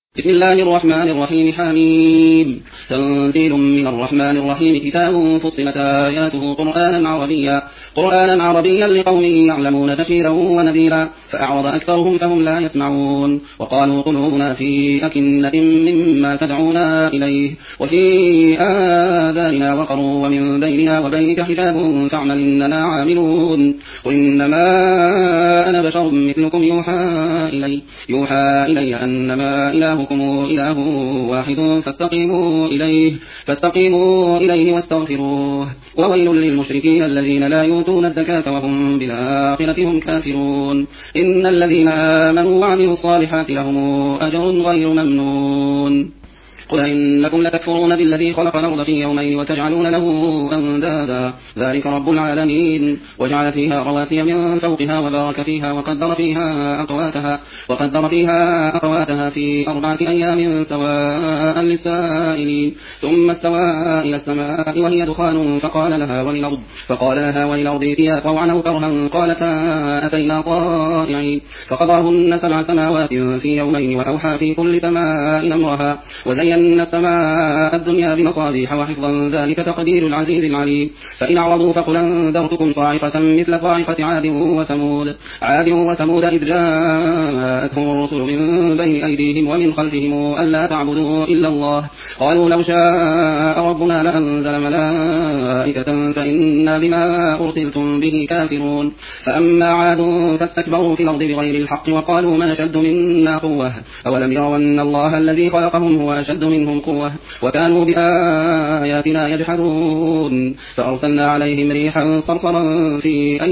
بسم الله الرحمن الرحيم. حميم. تنزيل من الرحمن الرحيم. كتاب فصلت آياته قرآنا عربيا لقوم يعلمون بشيرا ونذيرا فأعرض أكثرهم فهم لا يسمعون. وقالوا قلوبنا في أكنة مما تدعونا إليه وفي آذاننا وقر ومن بيننا وبينك حجاب فاعمل إننا عاملون. قل إنما أنا بشر مثلكم يوحى إلي أنما إلهكم إله واحد فاستقيموا إليه واستغفروه. وويل للمشركين الذين لا يؤتون الزكاة وهم بالآخرة هم كافرون. إن الذين آمنوا وعملوا الصالحات لهم أجر غير ممنون. قل إنكم لتكفرون بالذي خلق الأرض في يومين وتجعلون له أندادا ذلك رب العالمين. وجعل فيها رواسي من فوقها وبارك فيها وقدر فيها أقواتها في 4 أيام سواء للسائلين. ثم استوى إلى السماء وهي دخان فقال لها وللأرض ائتيا طوعا أو كرها قالتا أتينا طائعين. فقضاهن 7 سماوات في يومين وأوحى في كل سماء أمرها وزينا السماء الدنيا بمصابيح وحفظا ذلك تقدير العزيز العليم. فإن أعرضوا فقل أنذرتكم صاعقة مثل صاعقة عاد وثمود إذ جاءتهم الرسل من بين أيديهم ومن خلفهم ألا تعبدوا إلا الله قالوا لو شاء ربنا لأنزل ملائكة فإنا بما أرسلتم به كافرون. فأما عاد فاستكبروا في الأرض بغير الحق وقالوا من أشد منا قوة أولم يروا أن الله الذي خلقهم هو أشد منهم قوة وكانوا بآياتنا يجحدون. فأرسلنا عليهم ريحا صرصرا في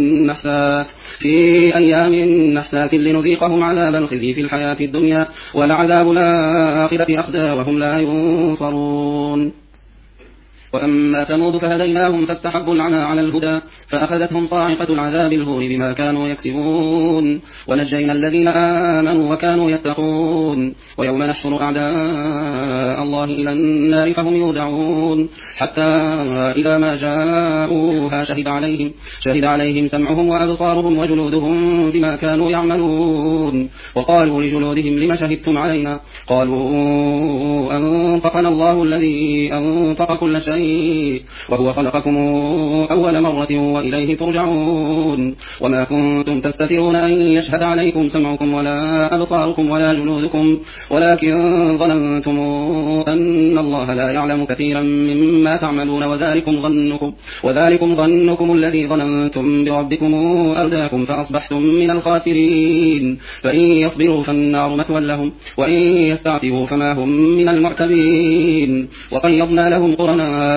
أيام نحسات لنذيقهم عذاب الخزي في الحياة الدنيا ولعذاب الآخرة أخزى وهم لا ينصرون. وأما ثمود فهديناهم فاستحبوا العمى على الهدى فأخذتهم صاعقة العذاب الهون بما كانوا يكسبون. ونجينا الذين آمنوا وكانوا يتقون. ويوم نحشر أعداء الله إلى النار فهم يودعون حتى إذا ما جاءوها شهد عليهم سمعهم وأبصارهم وجلودهم بما كانوا يعملون. وقالوا لجلودهم لم شهدتم علينا قالوا أنطقنا الله الذي أنطق كل شيء وهو خلقكم أول مرة وإليه ترجعون. وما كنتم تستترون أن يشهد عليكم سمعكم ولا أبصاركم ولا جلودكم ولكن ظننتم أن الله لا يعلم كثيرا مما تعملون وذلكم ظنكم الذي ظننتم بربكم أرداكم فأصبحتم من الخاسرين. فإن يصبروا فالنار مثوى لهم وإن يستعتبوا فما هم من المعتبين. وقيضنا لهم قرناء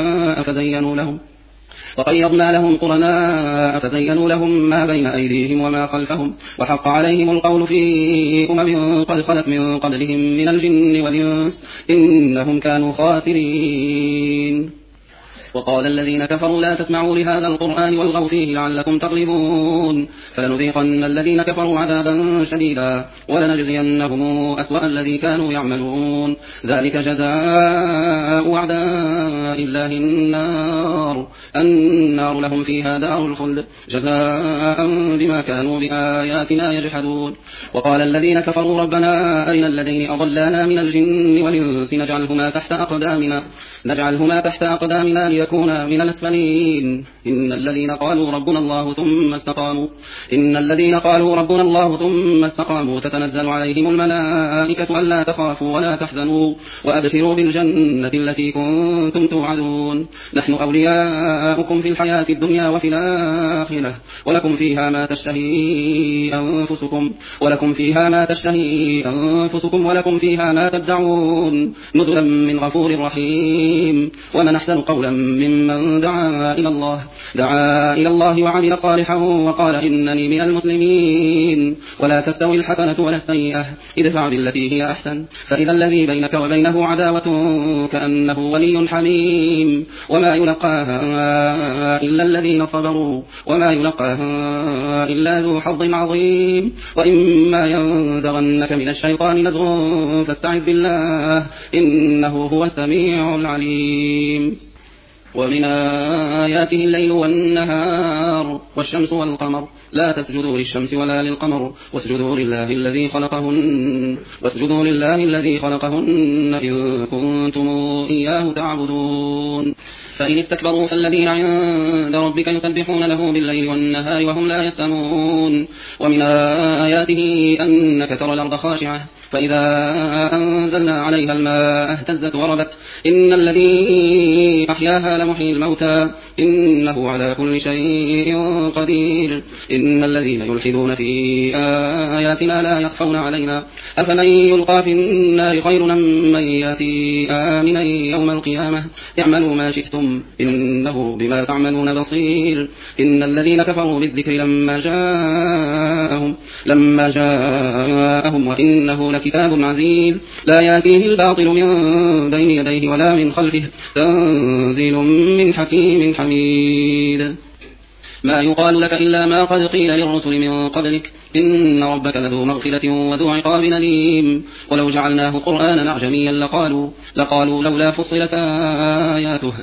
فزينوا لهم ما بين أيديهم وما خلفهم وحق عليهم القول في قد خلت من قبلهم من الجن والإنس إنهم كانوا خاسرين. وقال الذين كفروا لا تسمعوا لهذا القرآن والغوا فيه لعلكم تغلبون. فلنذيقن الذين كفروا عذابا شديدا ولنجزينهم أسوأ الذي كانوا يعملون. ذلك جزاء أعداء الله النار لهم فيها دار الخلد جزاء بما كانوا بآياتنا يجحدون. وقال الذين كفروا ربنا أرنا الذين أضلانا من الجن والإنس نجعلهما تحت أقدامنا ليكونا من الأسفلين. إن الذين قالوا ربنا الله ثم استقاموا تتنزل عليهم الملائكة ألا تخافوا ولا تحزنوا وأبشروا بالجنة التي كنتم توعدون. نحن أولياؤكم في الحياة الدنيا وفي الآخرة ولكم فيها ما تشتهي أنفسكم ولكم فيها ما تدعون نزلا من غفور رحيم. ومن أحسن قولا ممن دعا إلى الله وعمل صالحا وقال إنني من المسلمين. ولا تستوي الحسنة ولا السيئة ادفع بالتي هي أحسن فإذا الذي بينك وبينه عداوة كأنه ولي حميم. وما يلقاها إلا الذين صبروا وما يلقاها إلا ذو حظ عظيم. وإما ينزغنك من الشيطان نزغ فاستعذ بالله إنه هو السميع العليم. ومن آياته الليل والنهار والشمس والقمر لا تسجدوا للشمس ولا للقمر واسجدوا لله الذي خلقهن إن كنتم إياه تعبدون فإن استكبروا فالذين عند ربك يسبحون له بالليل والنهار وهم لا يسأمون ومن آياته أنك ترى الأرض خاشعة فإذا أنزلنا عليها الماء اهتزت وربت إن الذي أحياها لمحيي الموتى إنه على كل شيء قدير إن الذين يلحدون في آياتنا لا يخفون علينا أفمن يلقى في النار خير من يأتي آمنا يوم القيامة اعملوا ما شئتم إنه بما تعملون بصير إن الذين كفروا بالذكر لما جاءهم وإنه لكتاب عزيز لا يأتيه الباطل من بين يديه ولا من خلفه تنزيل من حكيم حميد ما يقال لك إلا ما قد قيل للرسل من قبلك إن ربك لذو مغفرة وذو عقاب أليم ولو جعلناه قرآنا أعجميا لقالوا لولا فصلت آياته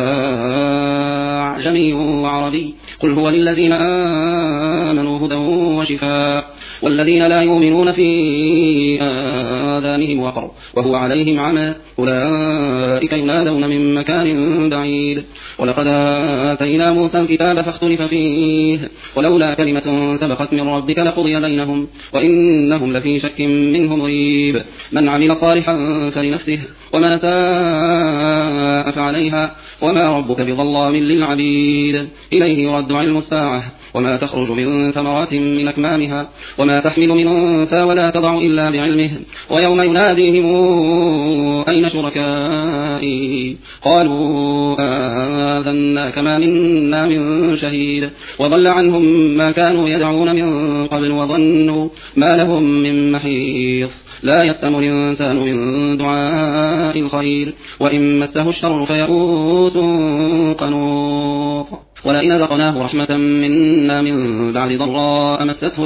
أعجمي وعربي قل هو للذين آمنوا هدى وشفاء والذين لا يؤمنون في آذانهم وقر وهو عليهم عمى أولئك ينادون من مكان بعيد ولقد آتينا موسى الكتاب فاختلف فيه ولولا كلمة سبقت من ربك لقضي بينهم وإنهم لفي شك منه مريب من عمل صالحا فلنفسه ومن ساء فعليها وما ربك بظلام للعبيد إليه يرد علم الساعة وما تخرج من ثمرات من أكمامها وما تحمل من أنثى ولا تضع إلا بعلمه ويوم يناديهم أين شركائي قالوا آذناك ما منا من شهيد وضل عنهم ما كانوا يدعون من قبل وظنوا ما لهم من محيص لا يسأم الإنسان من دعاء الخير وإن مسه الشر فيئوس قنوط ولئن ذقناه رحمة منا من بعد ضراء مسته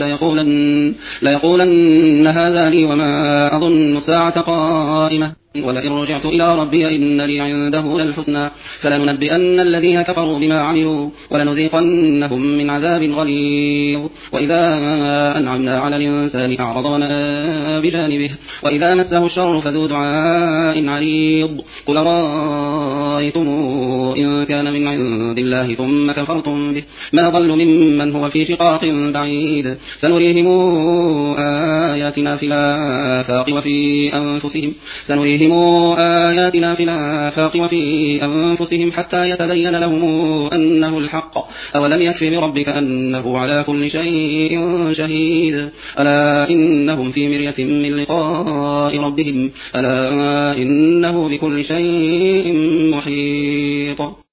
ليقولن هذا لي وما أظن الساعة قائمة ولئن رجعت إلى ربي إن لي عنده للحسنى فلننبئن الذين كفروا بما عملوا ولنذيقنهم من عذاب غليظ وإذا أنعمنا على الإنسان أعرض ونأى بجانبه وإذا مسه الشر فذو دعاء عريض قل رأيتم إن كان من عند الله ثم كفرتم به ما ضل ممن هو في شقاق بعيد سنريهم آياتنا في الآفاق وفي أنفسهم حتى يتبين لهم أنه الحق أولم يكف بربك أنه على كل شيء شهيد ألا إنهم في مرية من لقاء ربهم ألا إنه بكل شيء